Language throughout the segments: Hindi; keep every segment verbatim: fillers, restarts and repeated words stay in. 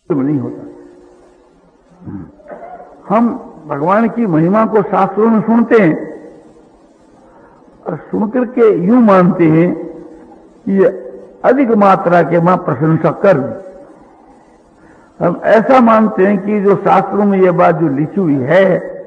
नहीं होता। हम भगवान की महिमा को शास्त्रों में सुनते हैं और सुनकर के यूं मानते हैं कि ये अधिक मात्रा के मां प्रशंसा कर। हम ऐसा मानते हैं कि जो शास्त्रों में ये बात जो लिखी हुई है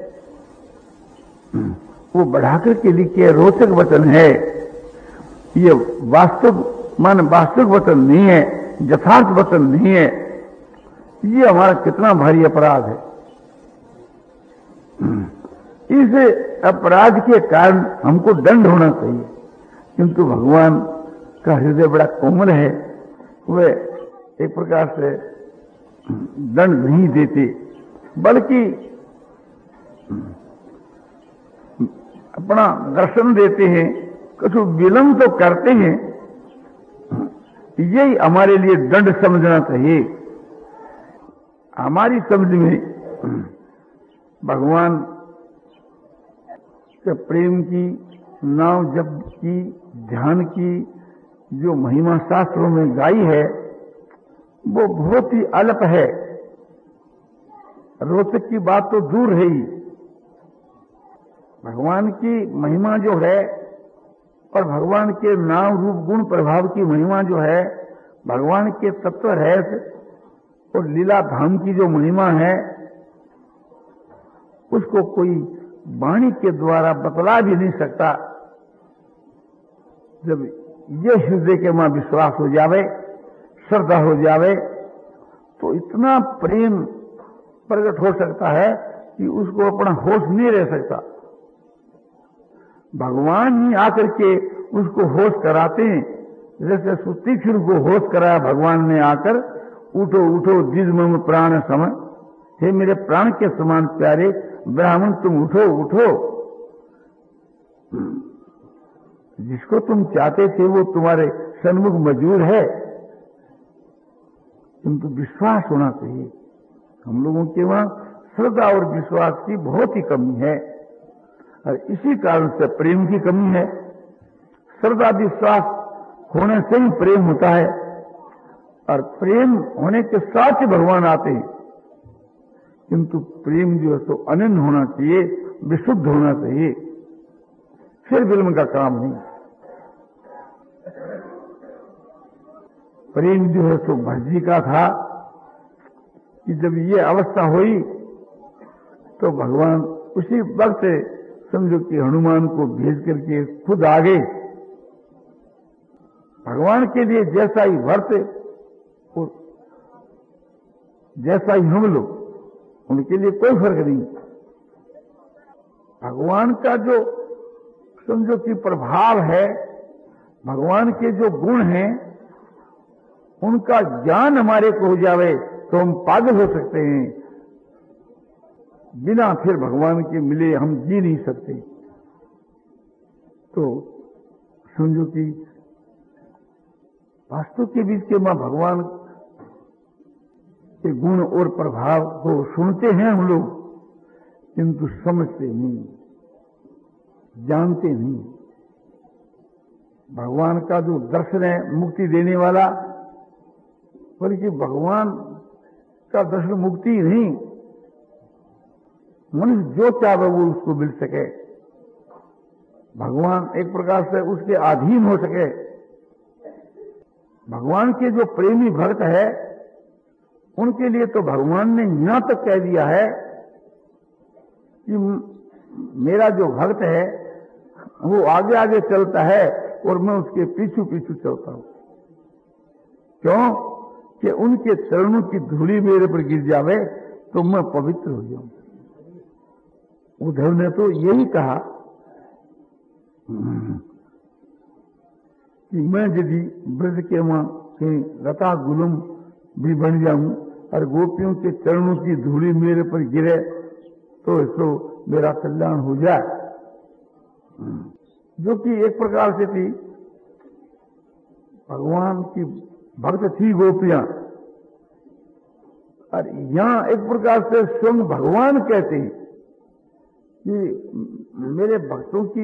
वो बढ़ाकर के लिखे रोचक वचन है, ये वास्तव मान वास्तविक वचन नहीं है, यथार्थ वचन नहीं है। ये हमारा कितना भारी अपराध है। इस अपराध के कारण हमको दंड होना चाहिए, किंतु भगवान का हृदय बड़ा कोमल है, वे एक प्रकार से दंड नहीं देते, बल्कि अपना दर्शन देते हैं। कुछ विलंब तो करते हैं, यही हमारे लिए दंड समझना चाहिए। हमारी समझ में भगवान के प्रेम की, नाम जप की, ध्यान की जो महिमा शास्त्रों में गाई है वो बहुत ही अल्प है। रोचक की बात तो दूर है ही। भगवान की महिमा जो है और भगवान के नाम रूप गुण प्रभाव की महिमा जो है, भगवान के तत्व रहस्य और लीला धाम की जो महिमा है, उसको कोई वाणी के द्वारा बतला भी नहीं सकता। जब ये हृदय के मां विश्वास हो जावे, श्रद्धा हो जावे, तो इतना प्रेम प्रकट हो सकता है कि उसको अपना होश नहीं रह सकता। भगवान ही आकर के उसको होश कराते हैं। जैसे सुतीक्षण को होश कराया भगवान ने आकर, उठो उठो जिस मम प्राण सम, हे मेरे प्राण के समान प्यारे ब्राह्मण तुम उठो उठो। जिसको तुम चाहते थे वो तुम्हारे सन्मुख मौजूद है, किंतु विश्वास होना चाहिए। हम लोगों के वहां श्रद्धा और विश्वास की बहुत ही कमी है और इसी कारण से प्रेम की कमी है। श्रद्धा विश्वास होने से ही प्रेम होता है और प्रेम होने के साथ ही भगवान आते हैं, किंतु प्रेम जो है तो अनन्य होना चाहिए, विशुद्ध होना चाहिए, फिर विलंब का काम नहीं। प्रेम जो है तो भज्जी का था कि जब ये अवस्था हुई तो भगवान उसी वक्त समझो कि हनुमान को भेज करके खुद आ गए। भगवान के लिए जैसा ही वर्त और जैसा ही हम लोग, उनके लिए कोई फर्क नहीं। भगवान का जो समझो कि प्रभाव है, भगवान के जो गुण हैं, उनका ज्ञान हमारे को हो जावे तो हम पागल हो सकते हैं। बिना फिर भगवान के मिले हम जी नहीं सकते। तो समझो कि वास्तव के बीच के मां भगवान के गुण और प्रभाव को सुनते हैं हम लोग, किंतु समझते नहीं, जानते नहीं। भगवान का जो दर्शन है मुक्ति देने वाला, बल्कि भगवान का दर्शन मुक्ति नहीं, मनुष्य जो चाहे वो उसको मिल सके, भगवान एक प्रकार से उसके अधीन हो सके। भगवान के जो प्रेमी भक्त है उनके लिए तो भगवान ने यहां तक कह दिया है कि मेरा जो भक्त है वो आगे आगे चलता है और मैं उसके पीछू पीछू चलता हूं। क्यों? कि उनके चरणों की धूली मेरे पर गिर जावे तो मैं पवित्र हो जाऊं। उद्धव ने तो यही कहा कि मैं यदि ब्रज के मां के लता गुलम भी बन जाऊं और गोपियों के चरणों की धूली मेरे पर गिरे तो इसको मेरा कल्याण हो जाए। जो कि एक प्रकार से थी, भगवान की भक्त थी गोपियां, और यहां एक प्रकार से स्वयं भगवान कहते हैं कि मेरे भक्तों की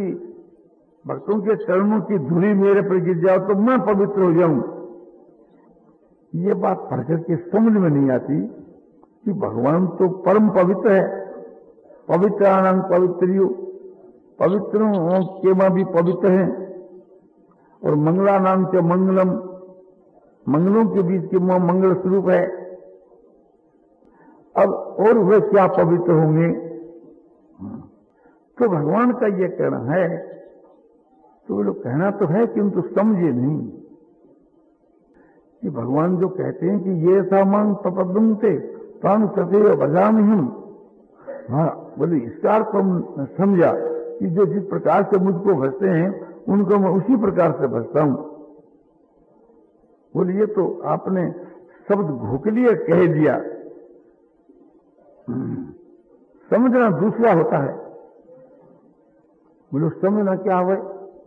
भक्तों के चरणों की धूली मेरे पर गिर जाओ तो मैं पवित्र हो जाऊं। ये बात पढ़ करके समझ में नहीं आती कि भगवान तो परम पवित्र है, पवित्राणां पवित्रियो, पवित्रों के मां भी पवित्र हैं, और मंगलानां च मंगलम, मंगलों के बीच के मां मंगल स्वरूप है। अब और वे क्या पवित्र होंगे? तो भगवान का ये कहना है, तो वो लोग कहना तो है किंतु समझे नहीं कि भगवान जो कहते हैं कि ये सामान प्रपद्यम थे तान सदैव भजामि हम, हाँ बोले इसका अर्थ हम समझा कि जो जिस प्रकार से मुझको भजते हैं उनको मैं उसी प्रकार से भजता हूं। बोले ये तो आपने शब्द घोकलिए कह दिया, समझना दूसरा होता है। बोले समझना क्या हुआ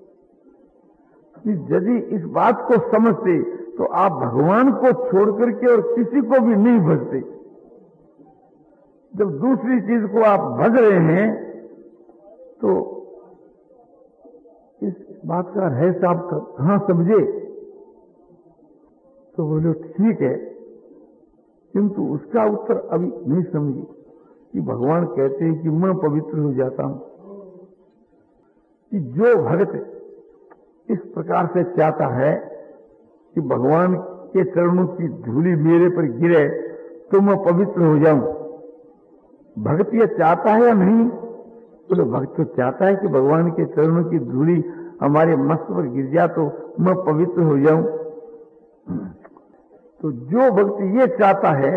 कि यदि इस बात को समझते तो आप भगवान को छोड़ करके और किसी को भी नहीं भजते। जब दूसरी चीज को आप भज रहे हैं तो इस बात का रहस्य आप कहां समझे? तो बोले ठीक है, किंतु उसका उत्तर अभी नहीं समझे कि भगवान कहते हैं कि मैं पवित्र हो जाता हूं, कि जो भक्त इस प्रकार से चाहता है कि भगवान के चरणों की धूली मेरे पर गिरे तो मैं पवित्र हो जाऊं। भक्त ये चाहता है या नहीं? बोले तो भक्त तो चाहता है कि भगवान के चरणों की धूली हमारे मस्तक पर गिर जा तो मैं पवित्र हो जाऊं। तो जो भक्त ये चाहता है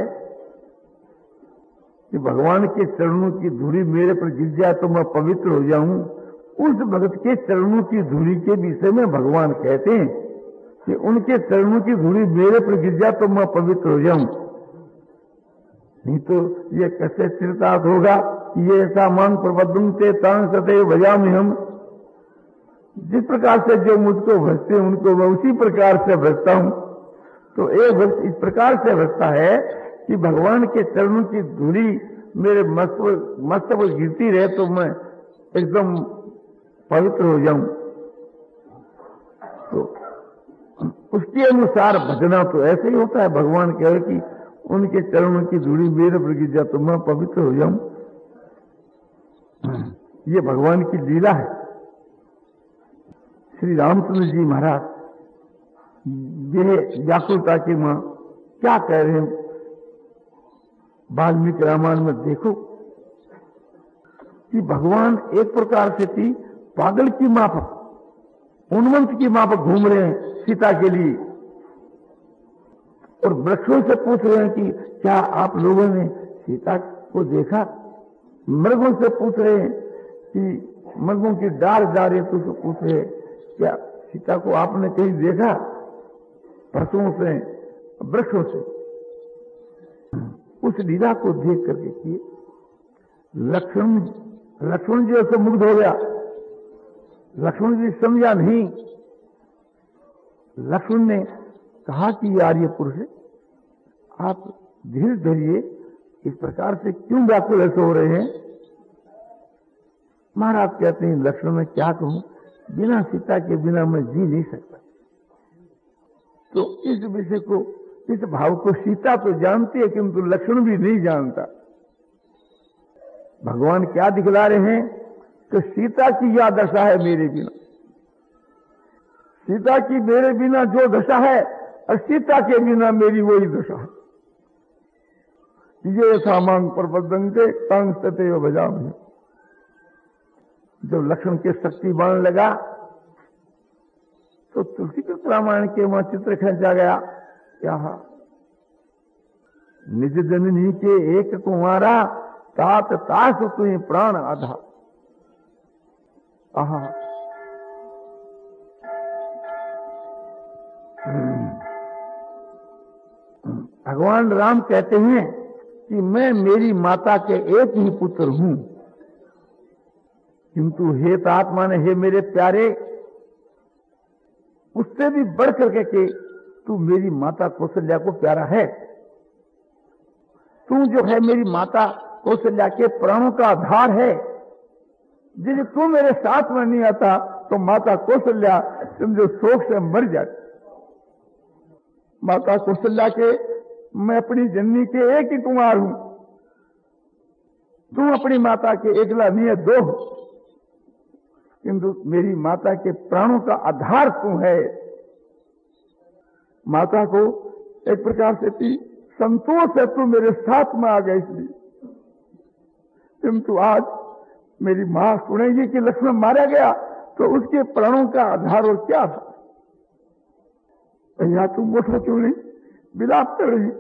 कि भगवान के चरणों की धूली मेरे पर गिर जाए तो मैं पवित्र हो जाऊं, उस भक्त के चरणों की धूली के विषय में भगवान कहते हैं कि उनके चरणों की धूली मेरे पर गिर जाए तो मैं पवित्र हो जाऊं। नहीं तो ये कैसे चिरतार्थ होगा कि ये ऐसा मांग प्रबद्धम ते तांग सदैव भजामि हम। जिस प्रकार से जो मुझको भजते हैं उनको मैं उसी प्रकार से भजता हूं। तो एक भक्त इस प्रकार से भजता है कि भगवान के चरणों की धूली मेरे मस्तक मस्तक पर गिरती रहे तो मैं एकदम पवित्र हो जाऊं। तो उसके अनुसार भजना तो ऐसे ही होता है। भगवान कहे कि उनके चरणों की धूली मेरे पर गिर जाए तो मैं पवित्र हो जाऊं। ये भगवान की लीला है। श्री रामचंद्र जी महाराज ये व्याकुलता की मां क्या कह रहे हैं वाल्मीकि रामायण में देखो कि भगवान एक प्रकार से थी पागल की माफक, उन्मंत की माफक घूम रहे हैं सीता के लिए, और वृक्षों से पूछ रहे हैं कि क्या आप लोगों ने सीता को देखा? मृगों से पूछ रहे हैं कि मृगों की डार जा रहे तो उसको पूछ रहे क्या सीता को आपने कहीं देखा? पशुओं से, वृक्षों से। उस लीला को देख करके कि लक्ष्मण लक्ष्मण जी ऐसे मुग्ध हो गया। लक्ष्मण जी समझा नहीं। लक्ष्मण ने कहा कि यार ये पुरुष आप धीरे धीरे इस प्रकार से क्यों व्याकुल ऐसे हो रहे हैं? महाराज कहते हैं लक्ष्मण में क्या कहूं, बिना सीता के बिना मैं जी नहीं सकता। तो इस विषय को, इस भाव को सीता तो जानती है किंतु लक्ष्मण भी नहीं जानता। भगवान क्या दिखला रहे हैं कि सीता की यह दशा है मेरे बिना, सीता की मेरे बिना जो दशा है और सीता के बिना मेरी वही दशा है। ये सामांग प्रबद्धंगे तांग सदैव भजामि। जब लक्ष्मण के शक्ति बाण लगा तो तुलसीकृत रामायण के वहां चित्र खींचा गया। क्या निज जननी के एक कुमारा तात तास तुम प्राण आधा। आहा भगवान राम कहते हैं कि मैं मेरी माता के एक ही पुत्र हूं, किंतु हे तात्मा ने, हे मेरे प्यारे, उससे भी बढ़ करके के तू मेरी माता कौशल्या को प्यारा है। तू जो है मेरी माता कौशल्या के प्राणों का आधार है। यदि तू मेरे साथ में नहीं आता तो माता कौशल्या समझो शोक से मर जाती। माता कौशल्या के, मैं अपनी जननी के एक ही कुमार हूं, तुम अपनी माता के एकला नहीं है, दो हो, किंतु मेरी माता के प्राणों का आधार तू है। माता को एक प्रकार से थी संतोष है तू मेरे साथ में आ गया इसलिए, किंतु आज मेरी मां सुनेगी कि लक्ष्मण मारा गया तो उसके प्राणों का आधार और क्या था। या तुम मोटा क्यों नहीं विलाप कर रही।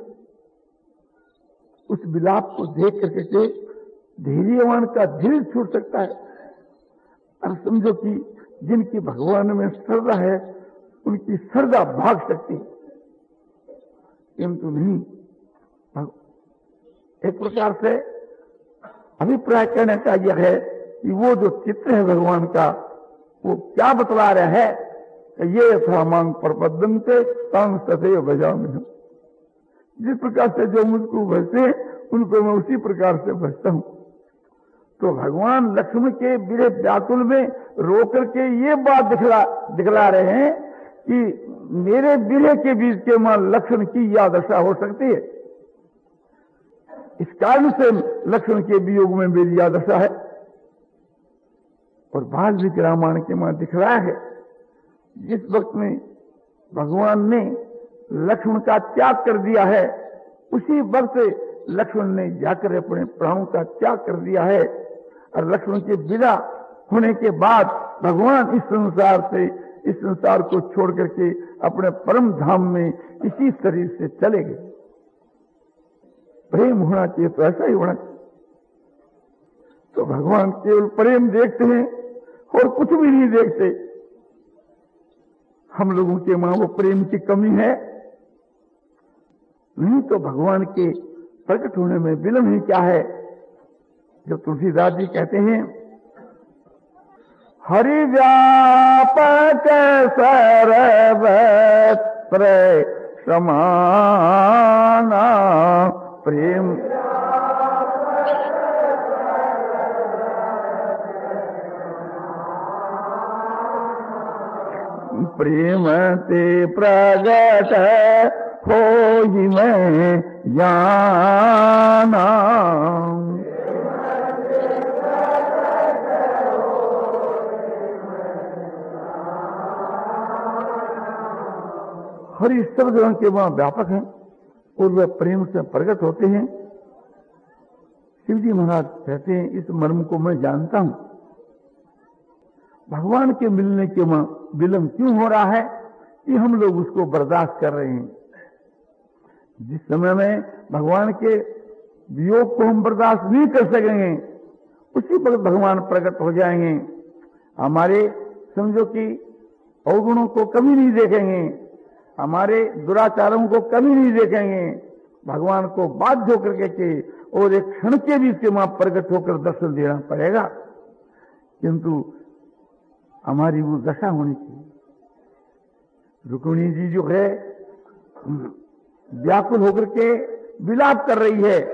उस विलाप को देख करके के धैर्यवान का धीर छूट सकता है। और समझो कि जिनकी भगवान में श्रद्धा है उनकी श्रद्धा भाग सकती है, किंतु नहीं। एक प्रकार से अभिप्राय कहने का यह है कि वो जो चित्र है भगवान का वो क्या बतला रहा है, ये था मांग प्रपदन के तांग सदैव बजाओ में। जिस प्रकार से जो मुझको भजते उनको मैं उसी प्रकार से भजता हूं। तो भगवान लक्ष्मण के बिरे व्याकुल में रोकर के ये बात दिखला दिखला रहे हैं कि मेरे बिरे के बीच के मां लक्ष्मण की यह दशा हो सकती है। इस कारण से लक्ष्मण के वियोग में मेरी यह दशा है। और वाल्मीकि रामायण के मां दिखलाया है जिस वक्त में भगवान ने लक्ष्मण का त्याग कर दिया है उसी वक्त लक्ष्मण ने जाकर अपने प्राणों का त्याग कर दिया है। और लक्ष्मण के विदा होने के बाद भगवान इस संसार से इस संसार को छोड़ करके अपने परम धाम में इसी शरीर से चले गए। प्रेम होना चाहिए तो ऐसा ही होना चाहिए। तो भगवान केवल प्रेम देखते हैं और कुछ भी नहीं देखते। हम लोगों के मां वो प्रेम की कमी है, नहीं तो भगवान के प्रकट होने में विलंब ही क्या है। जब तुलसीदास जी कहते हैं हरि व्यापक सर्वत्र समाना प्रेम प्रेम ते प्रगट हो ही मैं जाना। हरि सब जगह के वहां व्यापक हैं और वह प्रेम से प्रकट होते हैं। शिव जी महाराज कहते हैं इस मर्म को मैं जानता हूं। भगवान के मिलने के वहां विलंब क्यों हो रहा है कि हम लोग उसको बर्दाश्त कर रहे हैं। जिस समय में भगवान के वियोग को हम बर्दाश्त नहीं कर सकेंगे उसी वक्त भगवान प्रकट हो जाएंगे। हमारे समझो कि अवगुणों को कभी नहीं देखेंगे, हमारे दुराचारों को कभी नहीं देखेंगे। भगवान को बाध्य होकर के, के और एक क्षण के भी इसके वहां प्रकट होकर दर्शन देना पड़ेगा। किंतु हमारी वो दशा होनी चाहिए। रुक्मिणी जी जो है व्याकुल होकर के विलाप कर रही है।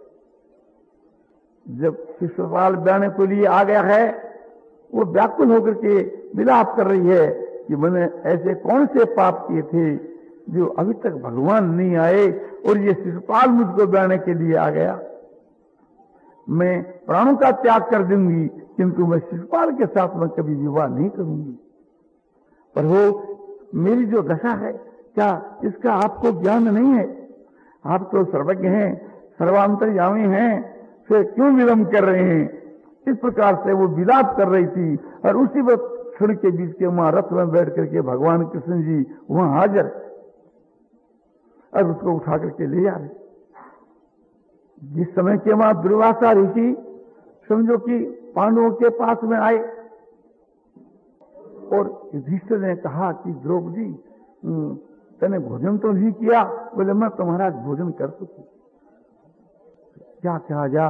जब शिशुपाल ब्याने के लिए आ गया है वो व्याकुल होकर के विलाप कर रही है कि मैंने ऐसे कौन से पाप किए थे जो अभी तक भगवान नहीं आए और ये शिशुपाल मुझको ब्याने के लिए आ गया। मैं प्राणों का त्याग कर दूंगी किंतु मैं शिशुपाल के साथ में कभी विवाह नहीं करूंगी। पर वो मेरी जो दशा है क्या इसका आपको ज्ञान नहीं है? आप तो सर्वज्ञ हैं, सर्वांतर्यामी हैं, फिर क्यों विलंब कर रहे हैं? इस प्रकार से वो विलाप कर रही थी और उसी वक्त क्षण के बीच के वहां रथ में बैठ करके भगवान कृष्ण जी वहां हाजिर और उसको उठा करके ले आ रहे। जिस समय के वहां दुर्वासा ऋषि समझो कि पांडवों के पास में आए और युधिष्ठिर ने कहा कि द्रौपदी तूने भोजन तो नहीं किया। बोले मैं तुम्हारा भोजन कर चुकी। क्या कहा जा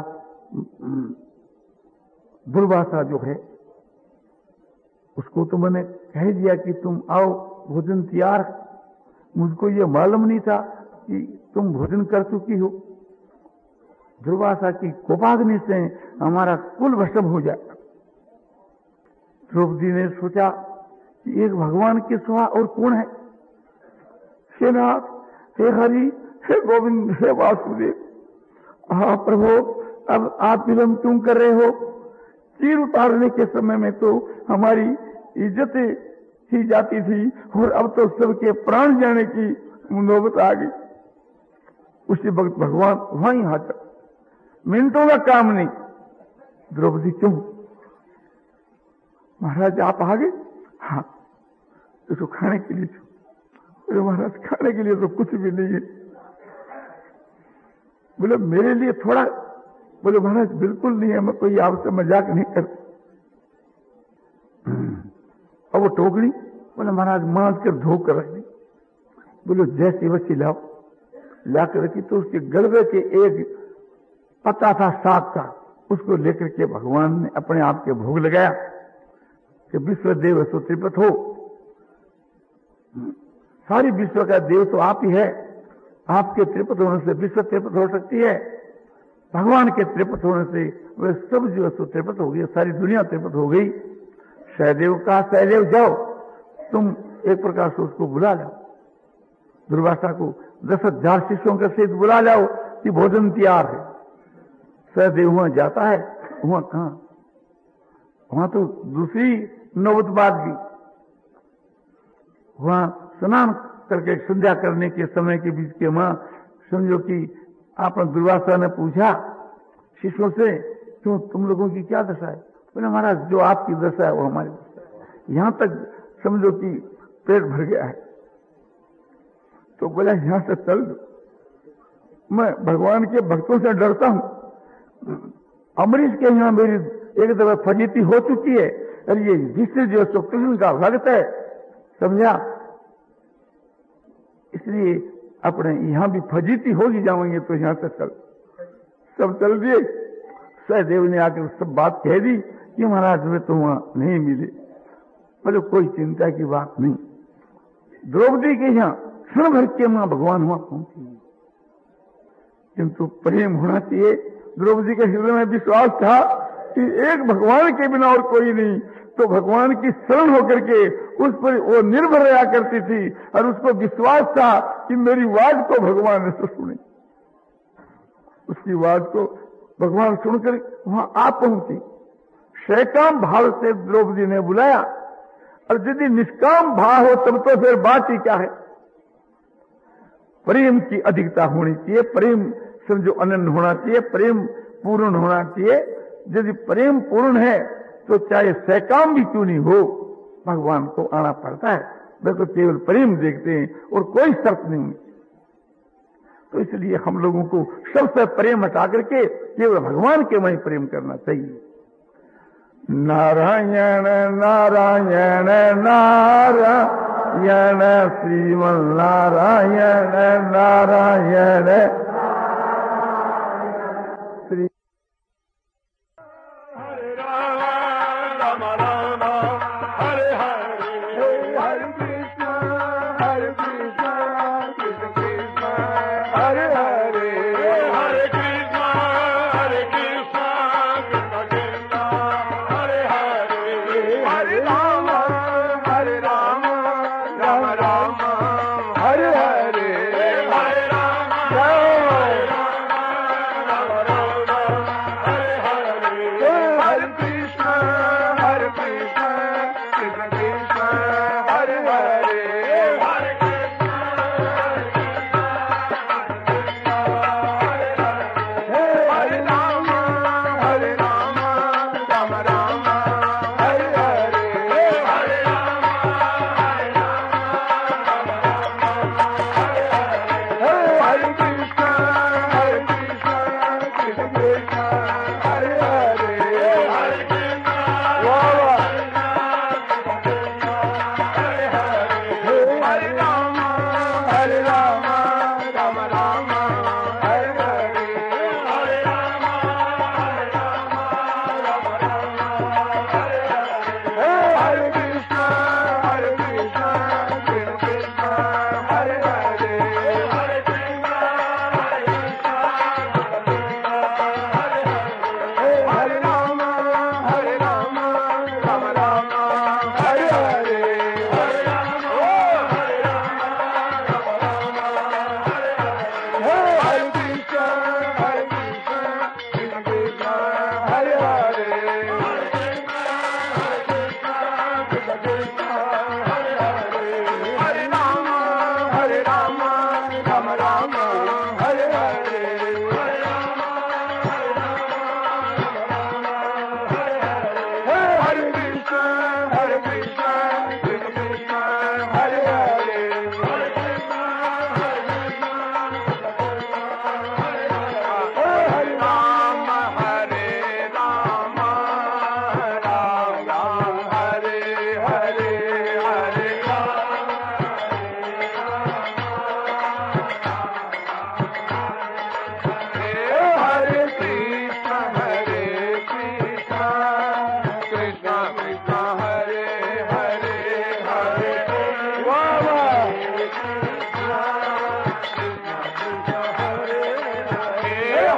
दुर्वासा जो है उसको तो मैंने कह दिया कि तुम आओ भोजन तैयार। मुझको ये मालूम नहीं था कि तुम भोजन कर चुकी हो। दुर्वासा की कोपाग्नि से हमारा कुल भस्म हो जाए। द्रौपदी ने सोचा कि एक भगवान के सिवा और कौन है। सेनाथ हे हरि, हे गोविंद, हे वासुदेव, हाँ प्रभु, अब आप विलंब क्यों कर रहे हो? चीर उतारने के समय में तो हमारी इज्जतें ही जाती थी और अब तो सबके प्राण जाने की नौबत आ गई। उसी वक्त भगवान वहीं हाजिर, मिनटों का काम नहीं। द्रौपदी क्यों? महाराज आप आ गए? हाँ, तो खाने के लिए। बोले महाराज खाने के लिए तो कुछ भी नहीं है। बोले मेरे लिए थोड़ा? बोले महाराज बिल्कुल नहीं है, मैं कोई आपसे मजाक नहीं करता। और वो टोकरी बोले महाराज मांस कर धो कर रखी। बोले जैसी वैसी लाओ, लाकर रखी तो उसके गलबे के एक पत्ता था साग का, उसको लेकर के भगवान ने अपने आप के भोग लगाया कि विश्व देव सो त्रिपत हो। सारी विश्व का देव तो आप ही है, आपके त्रिपत होने से विश्व त्रिपत हो सकती है। भगवान के त्रिपत होने से वे सब जो सो त्रिपत हो गई, सारी दुनिया त्रिपत हो गई। सहदेव का सहदेव जाओ, तुम एक प्रकार से उसको बुला लाओ, दुर्वासा को दस हजार शिष्यों के सहित बुला लाओ कि भोजन तैयार है। सहदेव वहां जाता है, वहां कहां, वहां तो दूसरी नौबत बात की। वहां स्नान करके संध्या करने के समय के बीच के वहां समझो कि आपने दुर्वासा ने पूछा शिष्यों से, क्यों तुम लोगों की क्या दशा है? बोले महाराज जो आपकी दशा है वो हमारी दशा है, यहां तक समझो कि पेट भर गया है। तो बोला यहां से चल दो, मैं भगवान के भक्तों से डरता हूं। अमरीश के यहां मेरी एक दफा फजीती हो चुकी है, और ये जिससे जो कृष्ण का भक्त है, समझा, इसलिए अपने यहां भी फजीती होगी जाएंगे तो यहां से चल। सब चल दिए। सहदेव ने आकर सब बात कह दी कि महाराज में तो वहां नहीं मिले। बोले कोई चिंता की बात नहीं। द्रौपदी के यहां क्षण भर के मां भगवान हुआ पहुंची, किंतु प्रेम होना चाहिए। द्रौपदी के हृदय में विश्वास था कि एक भगवान के बिना और कोई नहीं, तो भगवान की शरण होकर के उस पर वो निर्भर रहा करती थी, और उसको विश्वास था कि मेरी आवाज को भगवान ने तो सुनी। उसकी आवाज को भगवान सुनकर वहां आप पहुंची। सैकाम भाव से द्रौपदी ने बुलाया, और यदि निष्काम भाव हो तब तो फिर बात ही क्या है। प्रेम की अधिकता होनी चाहिए, प्रेम समझो अनन्य होना चाहिए, प्रेम पूर्ण होना चाहिए। यदि प्रेम पूर्ण है तो चाहे सैकाम भी क्यों नहीं हो, भगवान को आना पड़ता है। वे तो केवल प्रेम देखते हैं और कोई शर्त नहीं। तो इसलिए हम लोगों को सबसे प्रेम हटा करके केवल भगवान के में प्रेम करना चाहिए। नारायण नारायण नारायण श्रीमन नारायण नारायण श्री हरे राम राम राम हरे हरे हरे कृष्ण हरे कृष्ण कृष्ण कृष्ण हरे हरे हरे कृष्ण हरे कृष्ण कृष्ण कृष्ण हरे हरे हरे राम हरे राम राम राम हरे हरे हरे राम हरे राम राम राम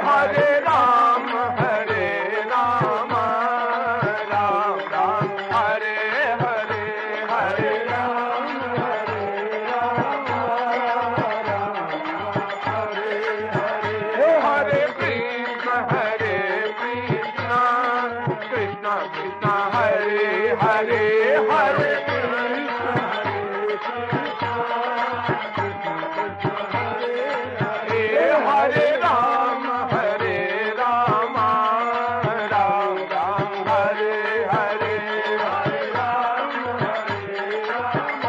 हरे राम हरे राम राम राम हरे हरे हरे राम हरे राम हरे हरे हरे कृष्ण हरे कृष्ण कृष्ण कृष्ण हरे हरे हरे हरे राम हरे राम राम राम हरे हरे हरे राम हरे राम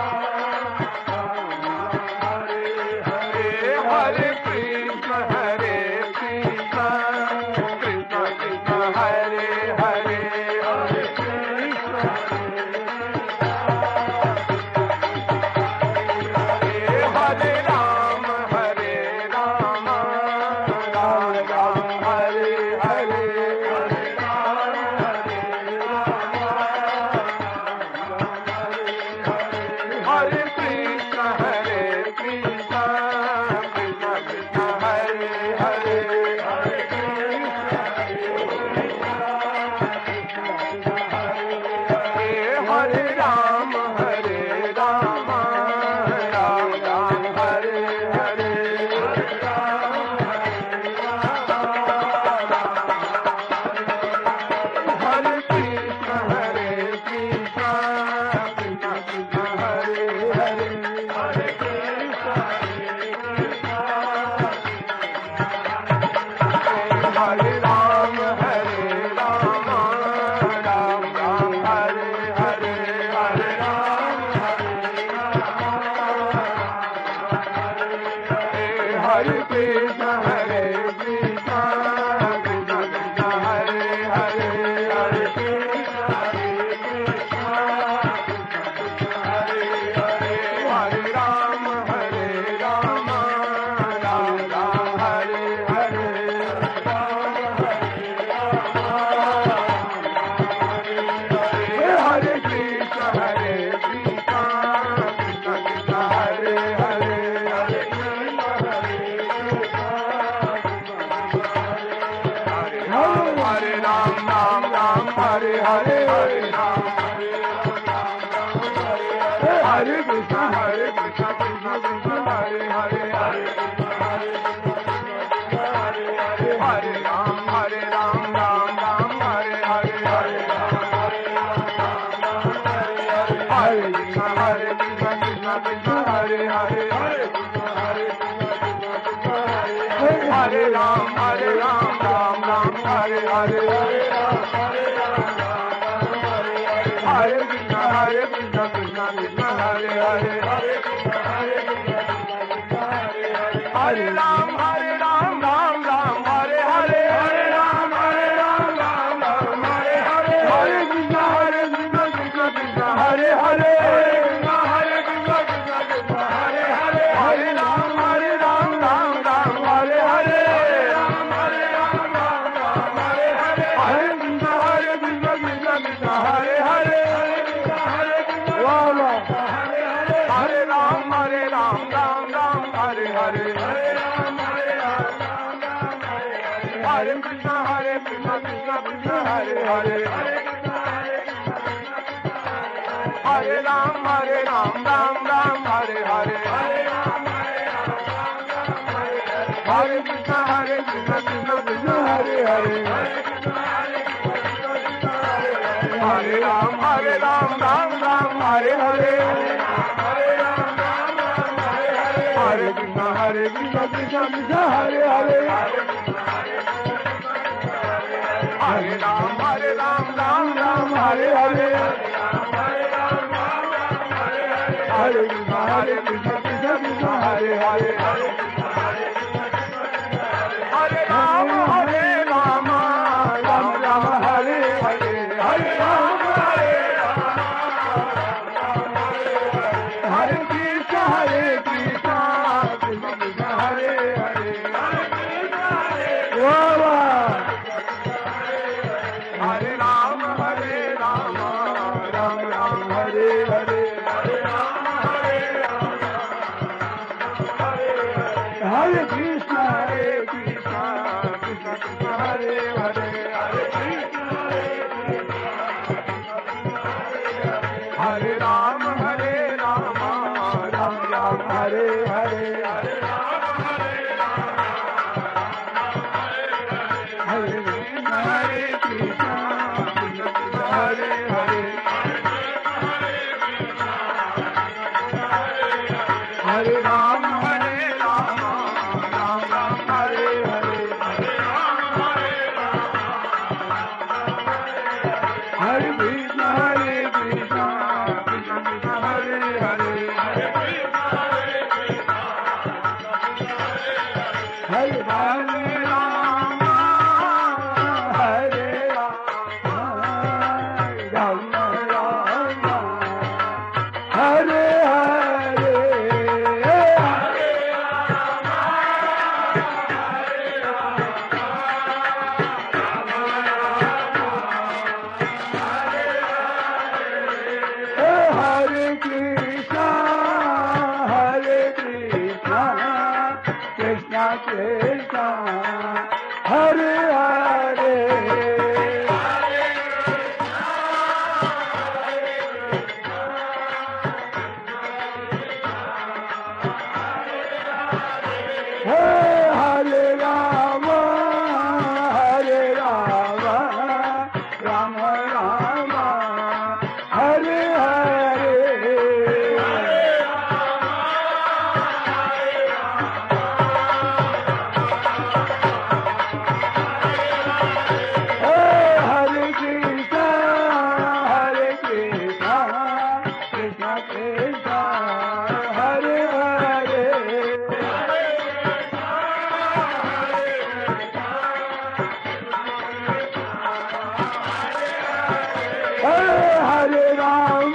हरे हरे हरे कृष्ण हरे कृष्ण कृष्ण कृष्ण हरे हरे हरे कृष्ण हरे राम हरे राम राम राम हरे हरे हरे राम हरे राम हरे कृष्ण हरे कृष्ण कृष्ण कृष्ण हरे हरे हरे हरे राम हरे राम राम राम हरे हरे हरे राम हरे कृष्ण हरे कृष्ण कृष्ण कृष्ण हरे हरे हरे कृष्ण हरे राम हरे राम राम राम हरे हरे हरे राम हरे कृष्ण हरे कृष्ण कृष्ण कृष्ण हरे हरे हरे कृष्ण हरे कृष्ण हरे हरे हरे राम हरे राम राम राम हरे हरे हरे कृष्ण हरे कृष्ण कृष्ण कृष्ण हरे हरे हरे हरे राम राम राम हरे हरे हरे राम हरे कृष्ण हरे कृष्ण कृष्ण कृष्ण हरे हरे हरे हरे राम हरे राम राम राम हरे हरे हरे हरे कृष्ण हरे कृष्ण कृष्ण कृष्ण हरे हरे हरे हरे राम हरे राम राम राम हरे हरे हरे कृष्ण हरे कृष्ण कृष्ण कृष्ण हरे हरे हरे राम हरे राम राम राम हरे हरे हरे राम हरे राम राम राम हरे हरे हरे कृष्ण हरे कृष्ण कृष्ण कृष्ण हरे हरे हरे कृष्ण कृष्ण कृष्ण हरे हरे हरे राम हरे राम राम राम हरे हरे राम हरे राम राम राम हरे हरे हरे कृष्ण हरे कृष्ण कृष्ण कृष्ण हरे हरे हरे राम हरे राम राम राम हरे हरे हरे राम हरे राम राम राम हरे कृष्ण हरे कृष्ण कृष्ण कृष्ण हरे हरे हरे राम हरे राम राम राम हरे हरे हरे कृष्ण हरे कृष्ण कृष्ण कृष्ण हरे हरे हरे राम हरे राम राम राम हरे हरे हरे कृष्ण हरे कृष्ण कृष्ण कृष्ण हरे हरे हरे राम हरे राम राम राम हरे हरे हरे कृष्ण हरे कृष्ण कृष्ण कृष्ण हरे हरे हरे राम हरे राम राम राम हरे हरे हरे राम हरे हरे कृष्ण हरे कृष्ण कृष्ण कृष्ण हरे हरे हरे राम हरे राम राम राम हरे हरे हरे राम हरे राम हरे कृष्ण हरे कृष्ण कृष्ण हरे हरे हरे राम हरे राम राम राम हरे हरे हरे कृष्णा हरे कृष्णा कृष्णा कृष्णा हरे हरे हरे राम